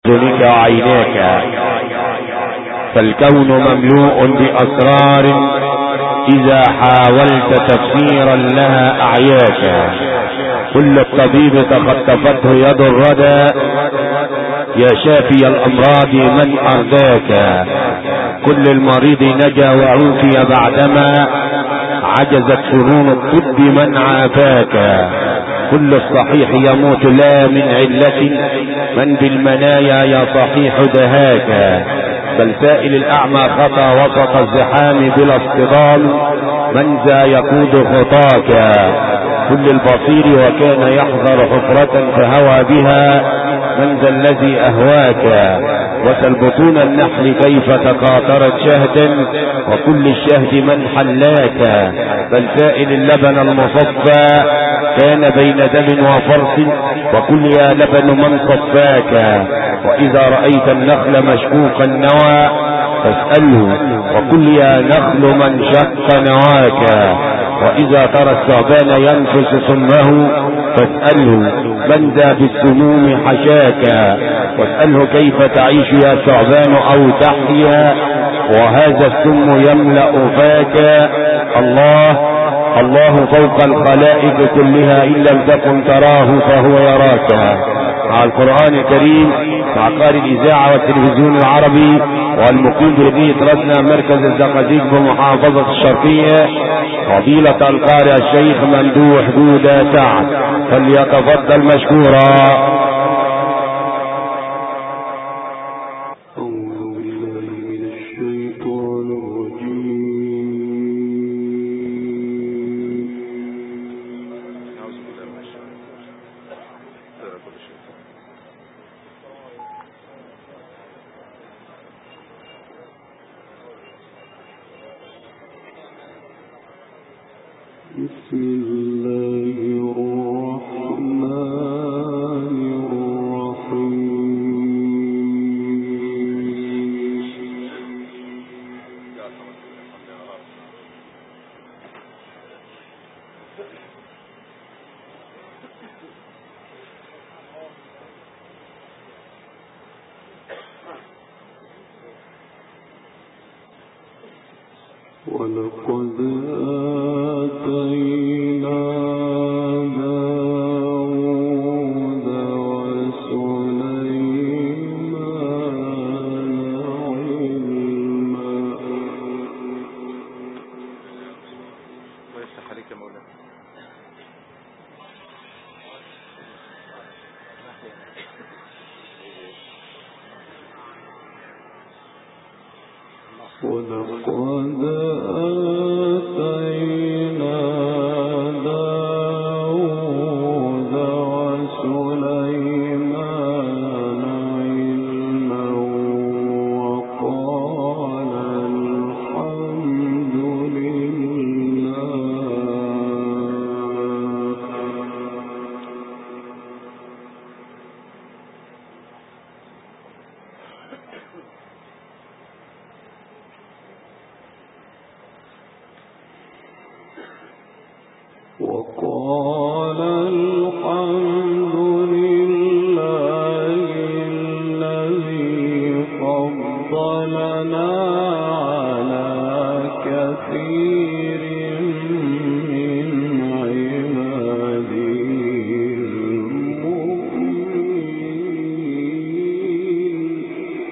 أذنك وعيناك، فالكون مملوء بأسرار إذا حاولت تفسيرا لها أعياك. كل الطبيب تخطفته يد الردى، يا شافي الأمراض من أرداك. كل المريض نجا وعوفي بعدما عجزت فنون الطب من عافاك. كل الصحيح يموت لا من علة، من بالمنايا يا صحيح دهاك. بل سائل الأعمى خطى وسط الزحام بلا اصطدام، من ذا يقود خطاك. كل البصير وكان يحذر حفرة فهوى بها، من ذا الذي أهواك. وسل بطون النحل كيف تقاطرت شهدا، وكل الشهد من حلاك. بل سائل اللبن المصفى كان بين دم وفرس، وكل يا لبن من صفاك. وإذا رأيت النخل مشقوق النوى فاسأله، وكل يا نخل من شق نواك. وإذا ترى الثعبان ينفس سمه فاسأله، من ذا بالسموم حشاك. واسأله كيف تعيش يا ثعبان أو تحيا، وهذا السم يملأ فاك. الله فوق الخلائق كلها، إن لم تكن تراه فهو يراك. مع القرآن الكريم، مع قارئ الإذاعة والتلفزيون العربي والمقيم بمدينة رسنا مركز الزقازيق بمحافظة الشرقية، فضيلة القارئ الشيخ ممدوح جودة سعد، فليتفضل مشكورا. ولقد آتينا داود وسليمان علما. ويفتح عليك يا مولانا. ولقد آتينا داود وسليمان علما، وقال الحمد لله. وقال الحمد لله الذي فضلنا على كثير من عباده المؤمنين.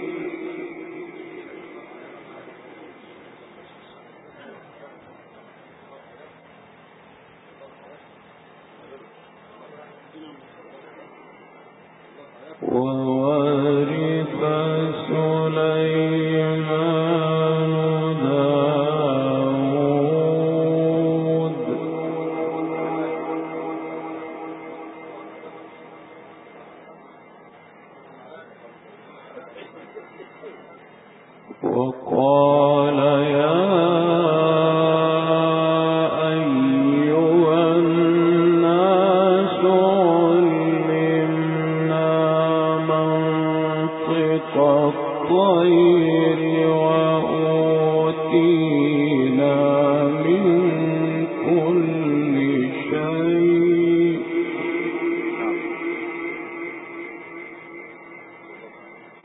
وورث سليمان داود وقال يا أيها الناس علمنا منطق الطير وأوتينا من كل شيء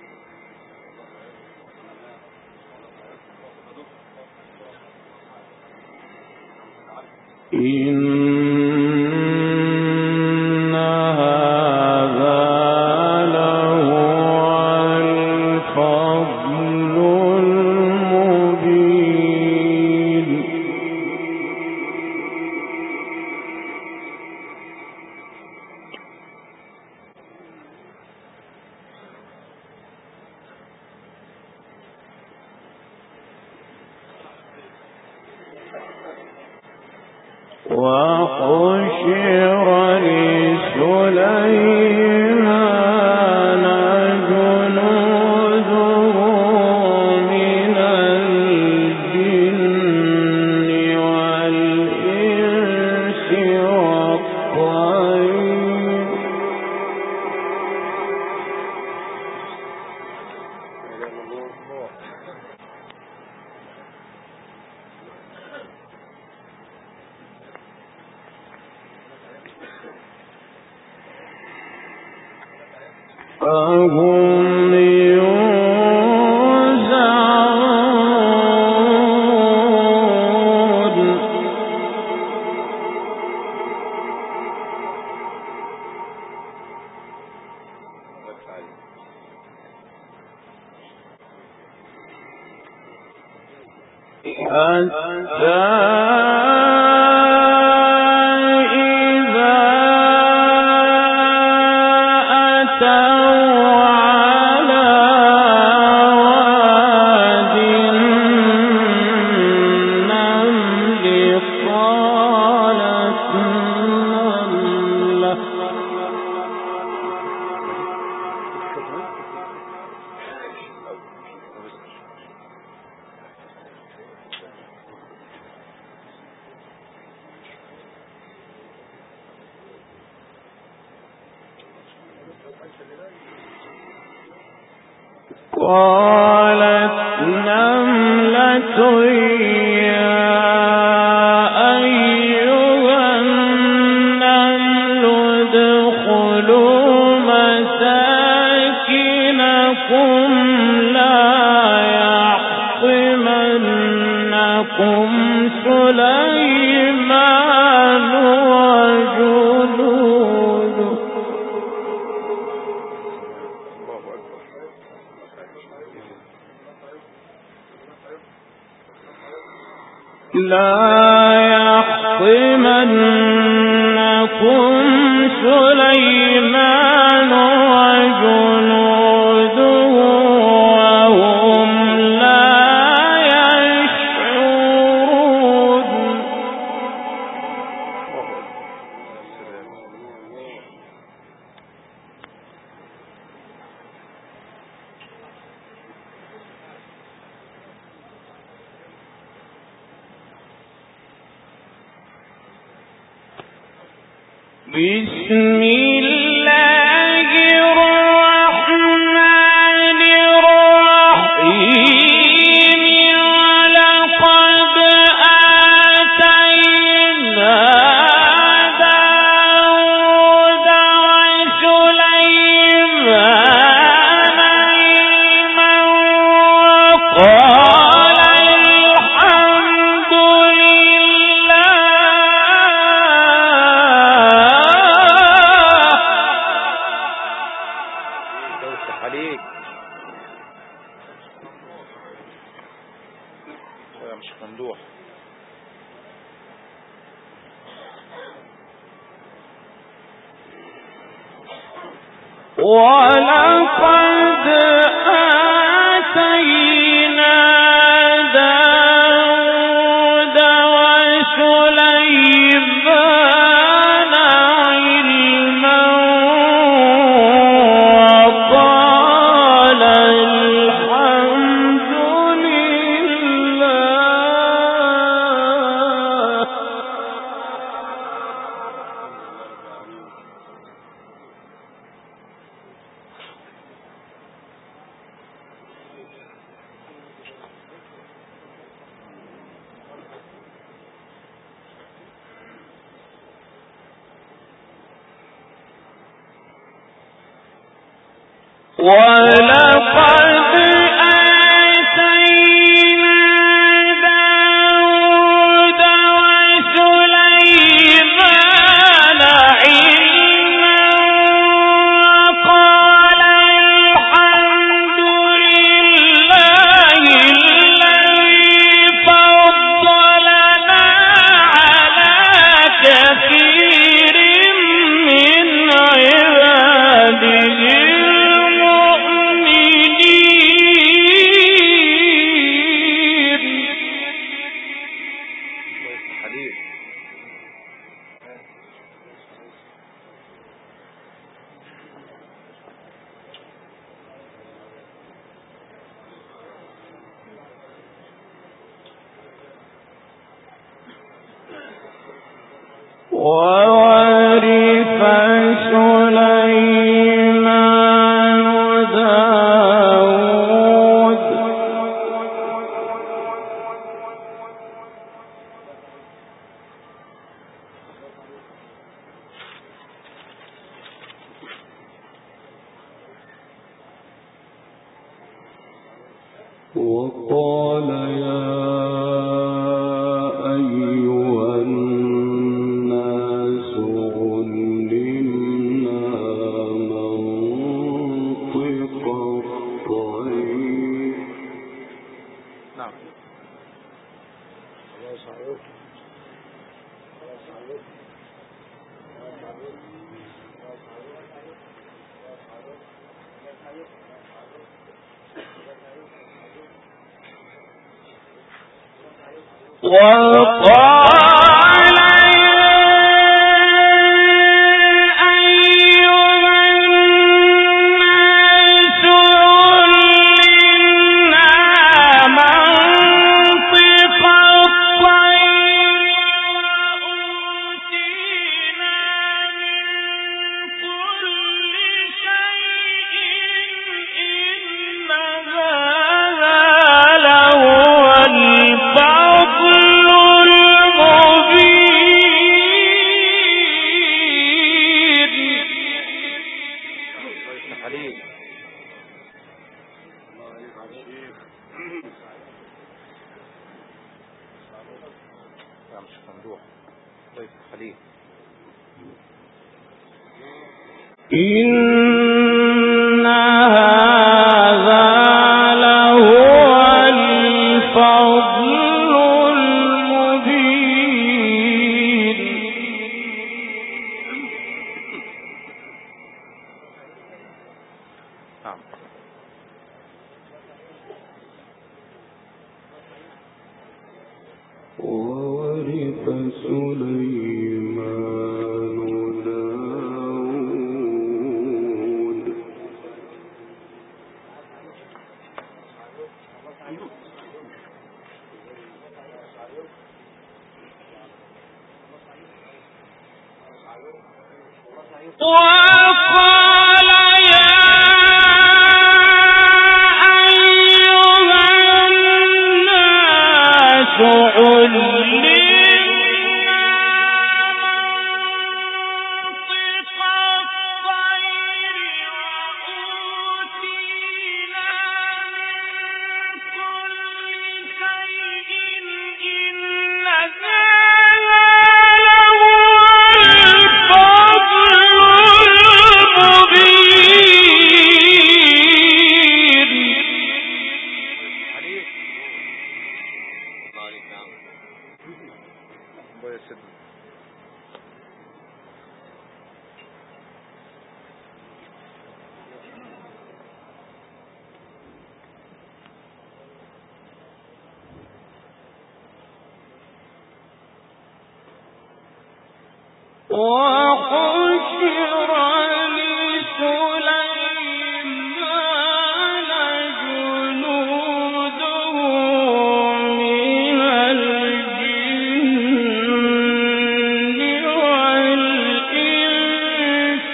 قالت نملة يا أيها النمل ادخلوا مساكنكم لا يحطمنكم سليمان وجنوده لا يحطمنكم سليمان وجنوده وهم لا يشعرون بسم الله الرحمن الرحيم ولقد آتينا داود وسليمان علما وقال الحمد عليك مش ممدوح. ولقد آتينا داود وسليمان علما وقال الحمد لله ولقد آتينا داود وسليمان وورث سليمان داود وقال يا أيها الناس علمنا منطق الطير. نعم. وقال إن هذا لهو الفضل المبين. وورث سليمان داود وقال يا أيها الناس علمنا منطق الطير وأوتينا من كل شيء إن هذا لهو الفضل المبين. وحشر لسليمان جنوده من الجن والإنس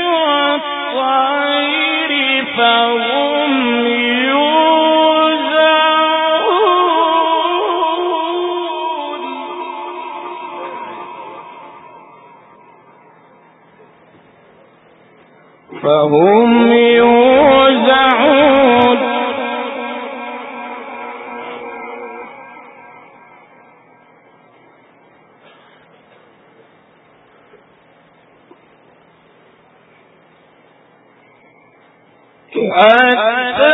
والطير فهم يوزعون. حتى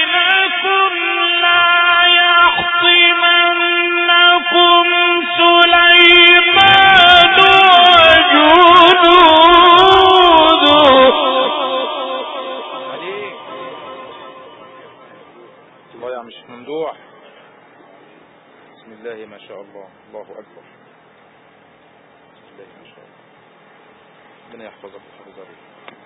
سليمان شاء الله. الله أكبر. ما شاء الله. ربنا يحفظك ويحفظ عليك.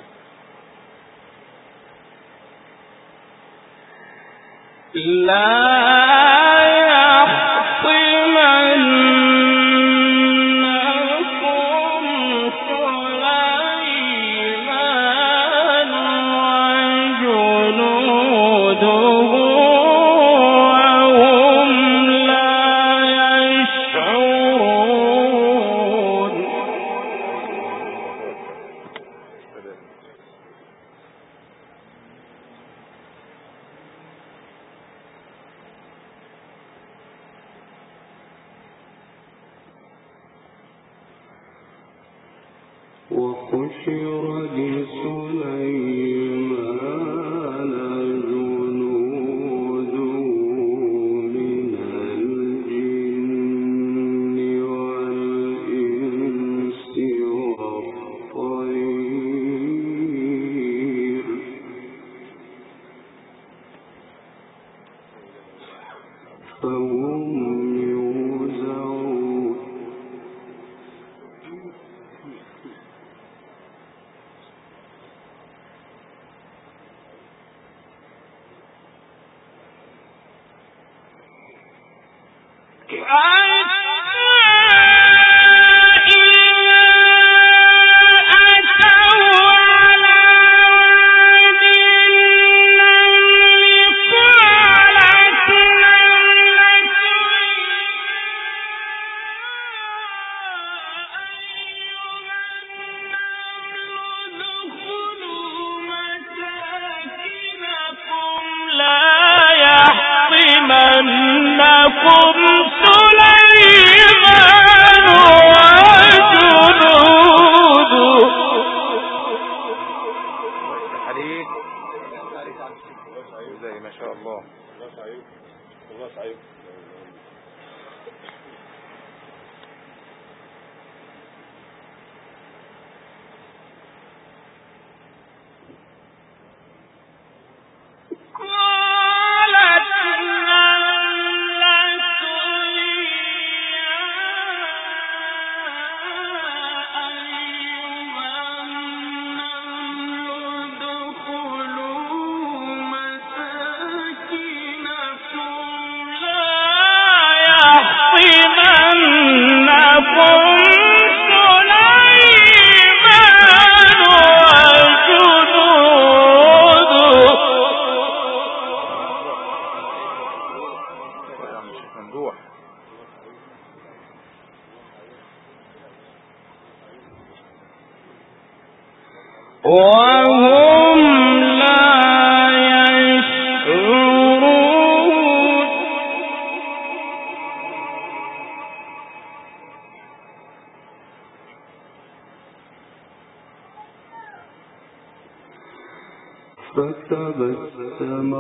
فتبسم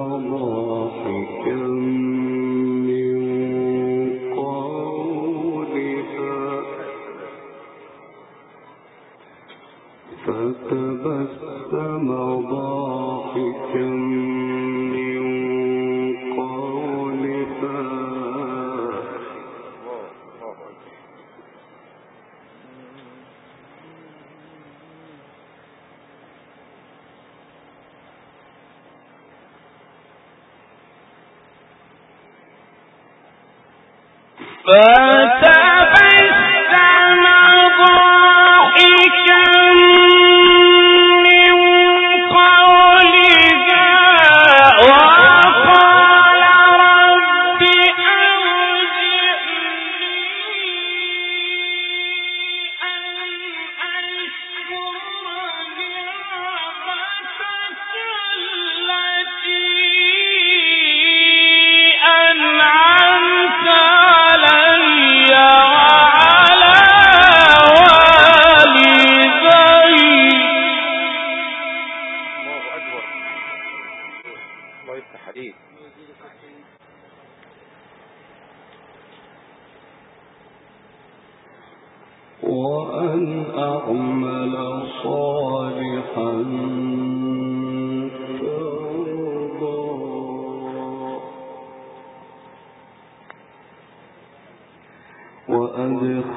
ضاحكا من قولها وأن أعمل صالحا ترضى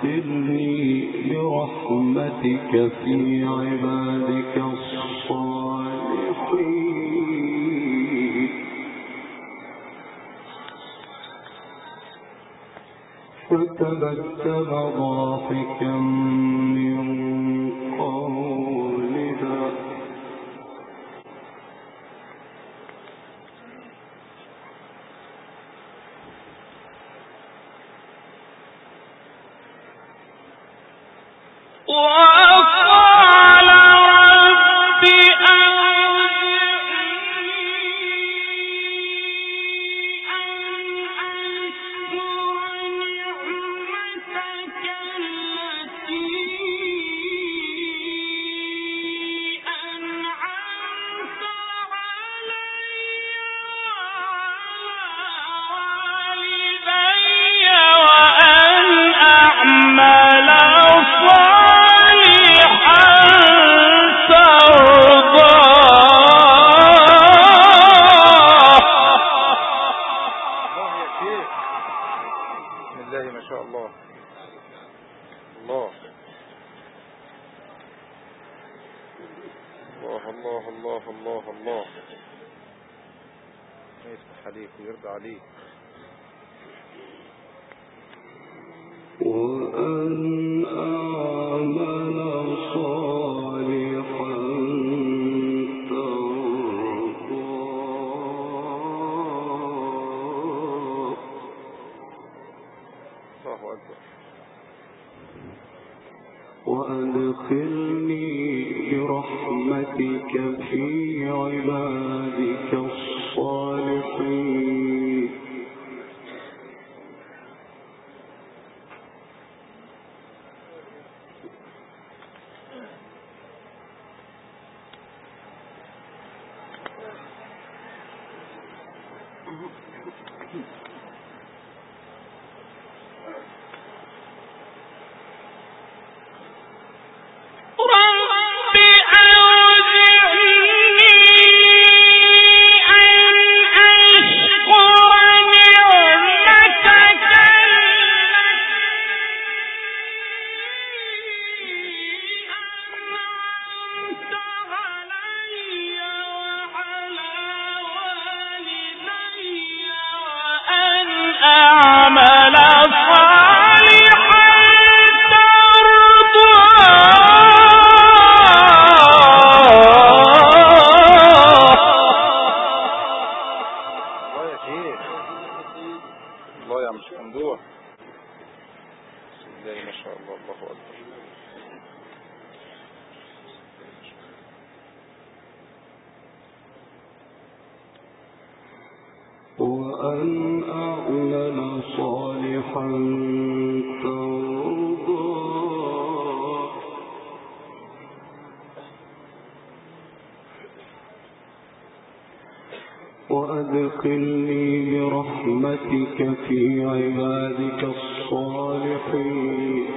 وأدخلني برحمتك في عبادك الصالحين فتبسم ضاحكا من قولها وقال رب الله يفتح عليك ويرضى عليك. وأن أعمل صالحا ترضاه. الله أكبر. وأدخلني برحمتك في عبادك الصالحين وأن أعمل صالحا ترضاه. وأدخلني برحمتك في عبادك الصالحين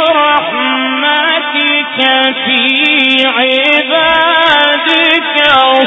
في عبادك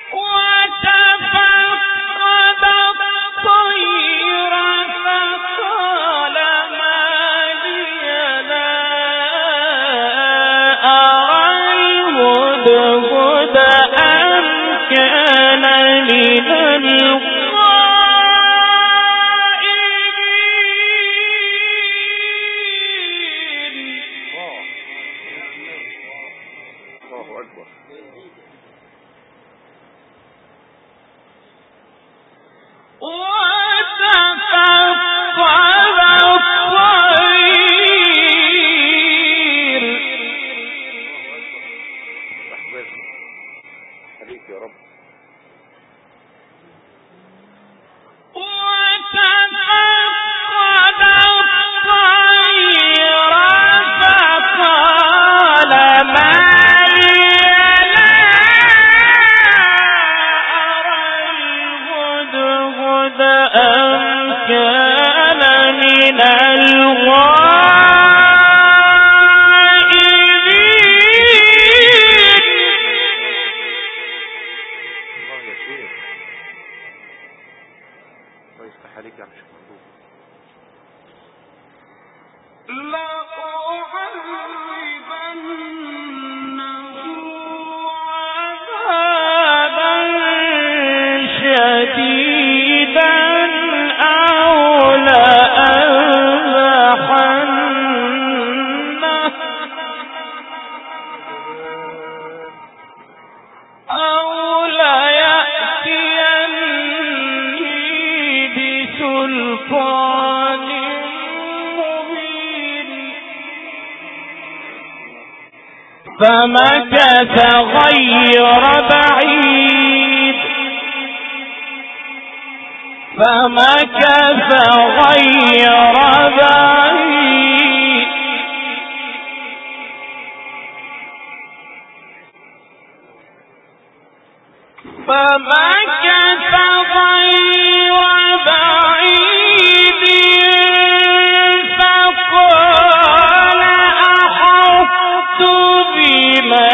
فمكث غير بعيد فقال أحطت بما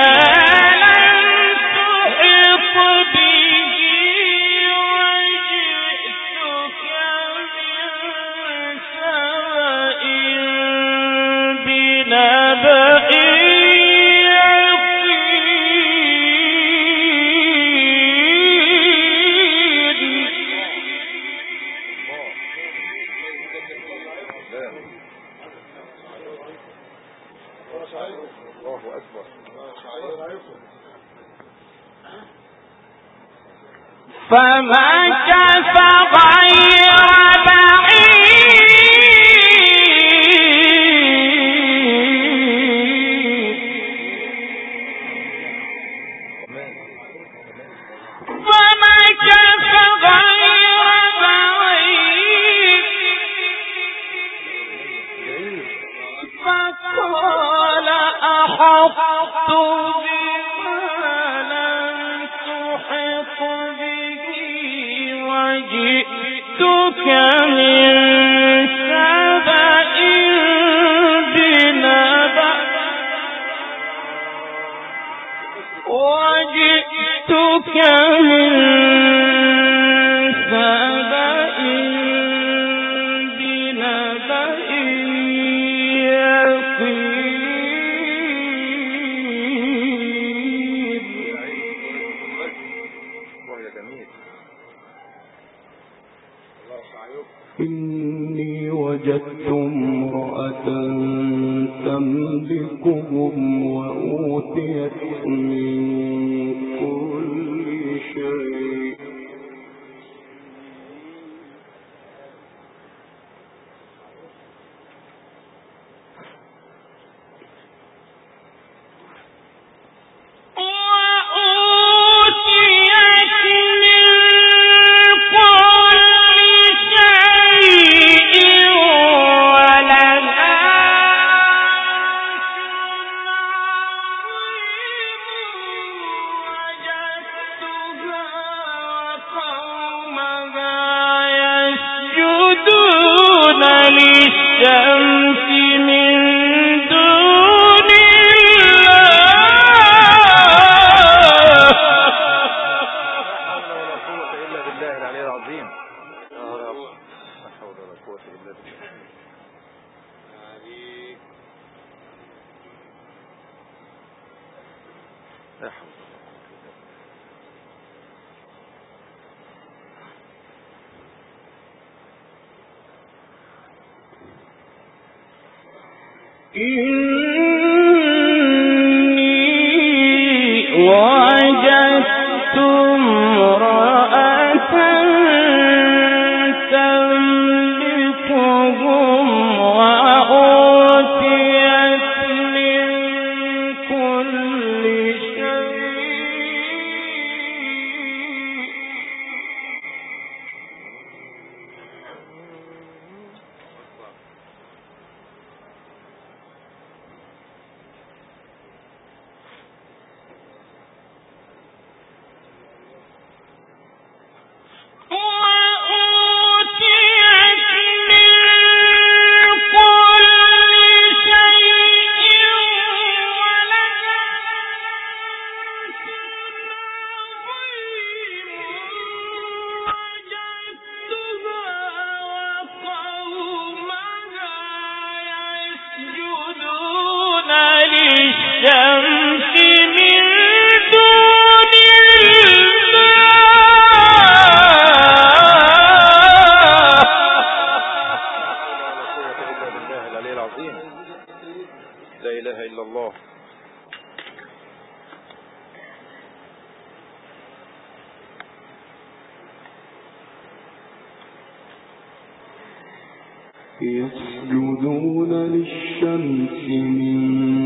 فمكث غير فقال أحطت بما لم تحط به وجئتك من سبأ بنبأ إني وجدت امرأة تملكهم وأوتيت من كل شيء للشمس من دون الله يسجدون للشمس من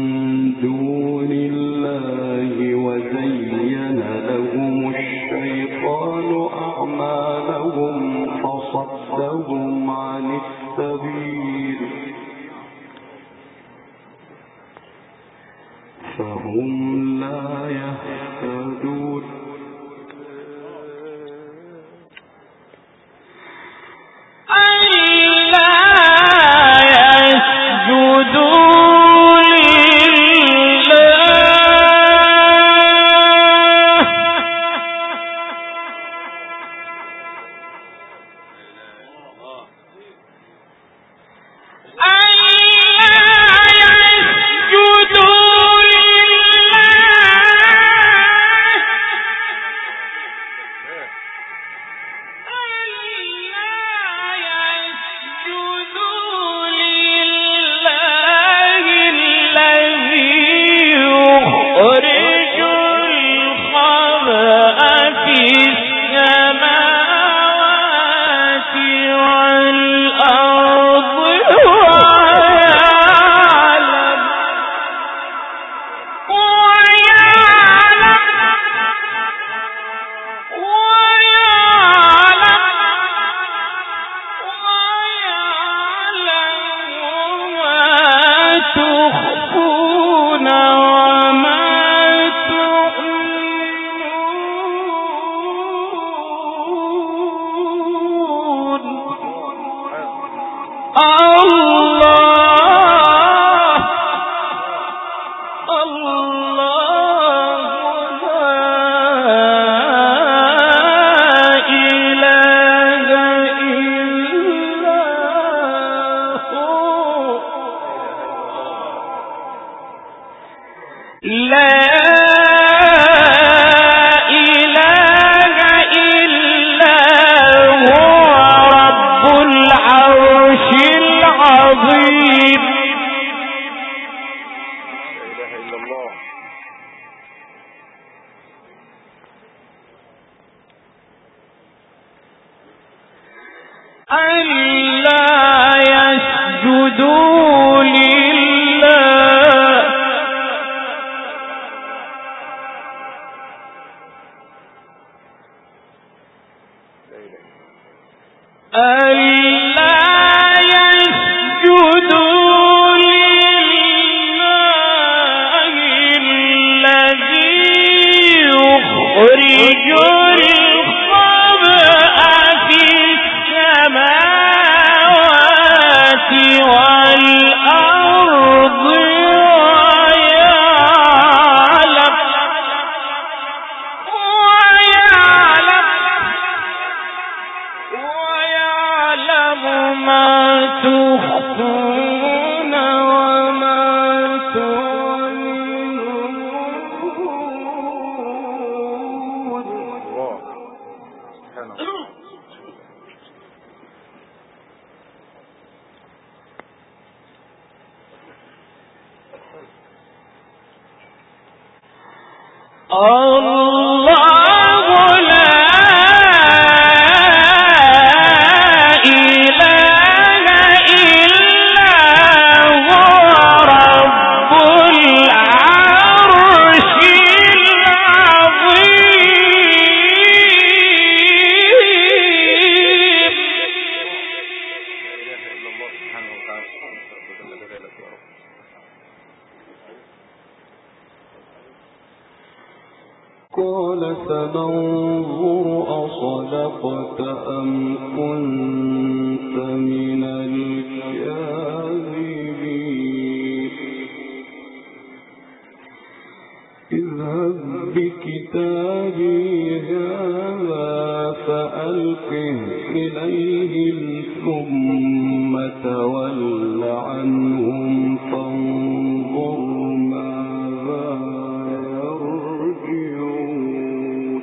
دون الله وزين لهم الشيطان أعمالهم فصدهم عن السبيل فهم لا يهتدون ويعلم سبحانه. قال سننظر أصدقت أم كنت من الكاذبين اذهب بكتابي هذا فألقه إليهم ثم تول عنهم فانظر ماذا يرجعون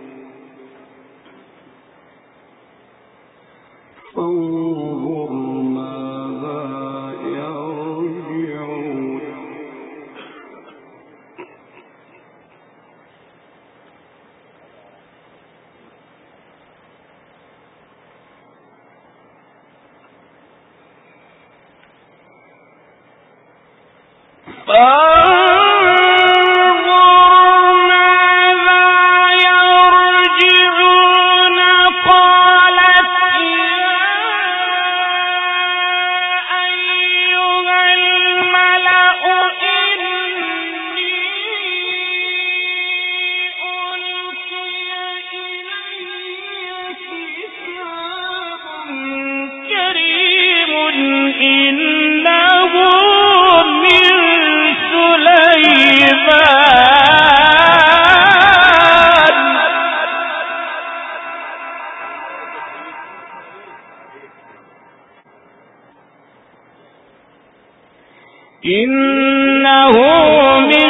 إنه من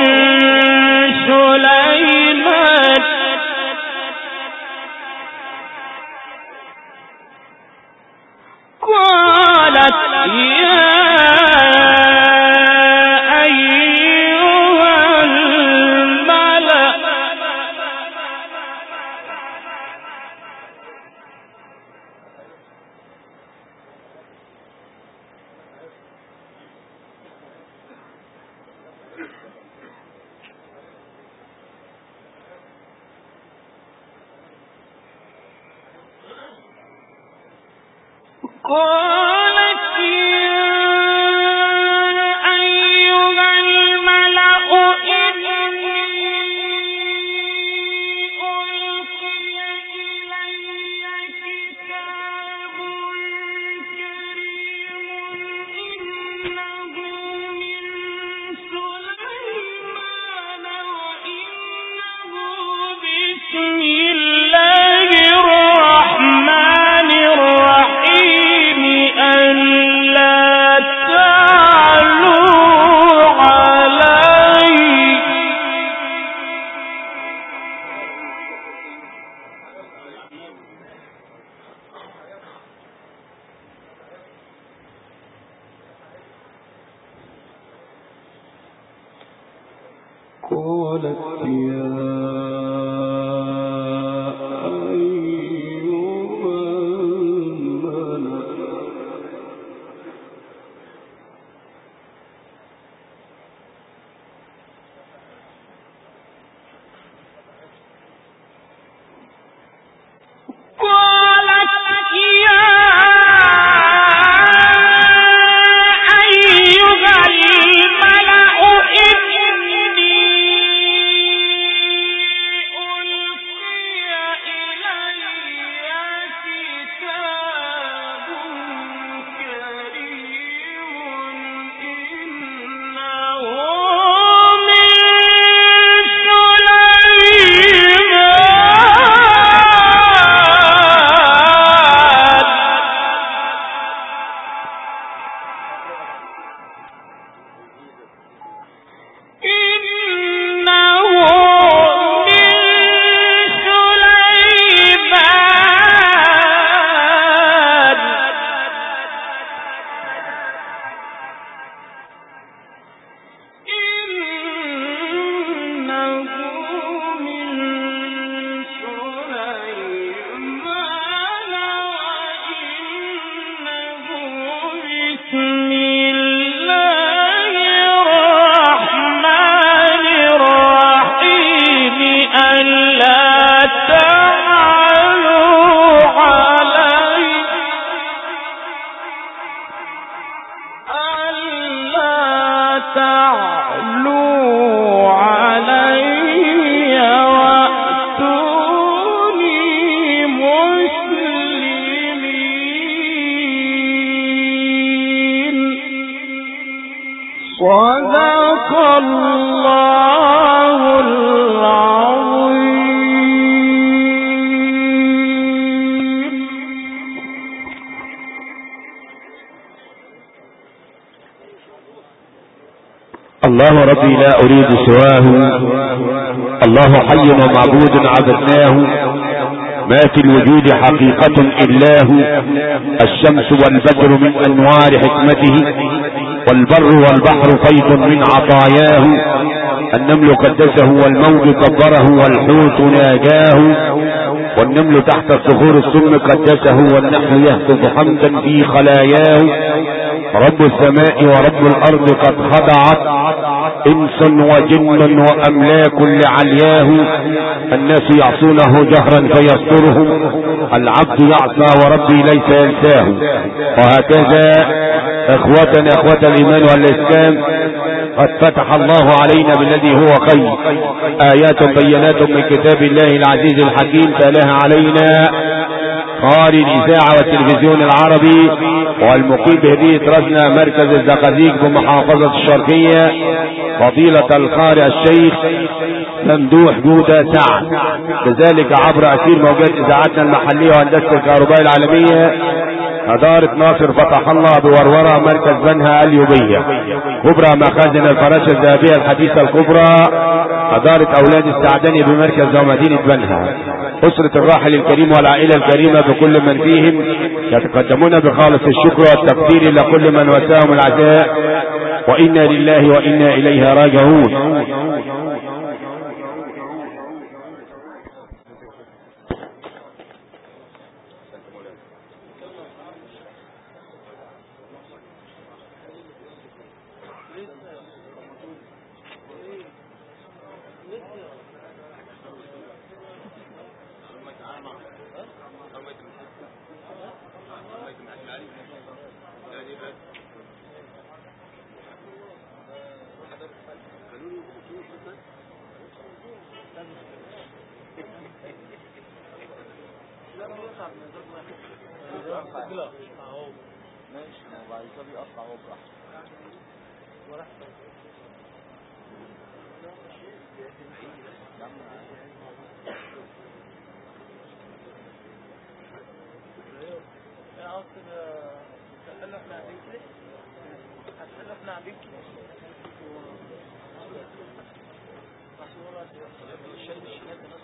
سليمان قالت يا أيها الملأ قالت يا أيها الملأ صدق الله العظيم. الله ربي لا أريد سواه، الله حي ومعبود عبدناه، ما في الوجود حقيقة إلا هو، الشمس والبدر من أنوار حكمته، والبر والبحر فيض من عطاياه، النمل قدسه والموج كبره والحوت ناجاه، والنمل تحت الصخور السم قدسه والنحل يهتف حمدا في خلاياه، رب السماء ورب الأرض قد خضعت إنس وجن وأملاك لعلياه، الناس يعصونه جهرا فيسترهم، العبد يعصى وربي ليس ينساه. وهكذا اخوتنا اخوة الايمان والاسلام قد فتح الله علينا بالذي هو خير، ايات بينات من كتاب الله العزيز الحكيم تلاها علينا قارئ الاذاعة والتلفزيون العربي والمقيم بهدية رزنا مركز الزقازيق بمحافظة الشرقية، فضيلة القارئ الشيخ ممدوح جودة سعد، كذلك عبر اثير موجات اذاعتنا المحلية وهندسة الكهرباء العالمية، إدارة ناصر فتح الله بورورة مركز بنها اليوبية، كبرى مخازن الفراشة الذهبية الحديثة الكبرى، إدارة أولاد السعداني بمركز ومدينة بنها، أسرة الراحل الكريم والعائلة الكريمة بكل من فيهم يتقدمون بخالص الشكر والتقدير إلى كل من وساهم العزاء، وإنا لله وإنا إليه راجعون. ماشي، وبعد كده بيقطع هو براحته.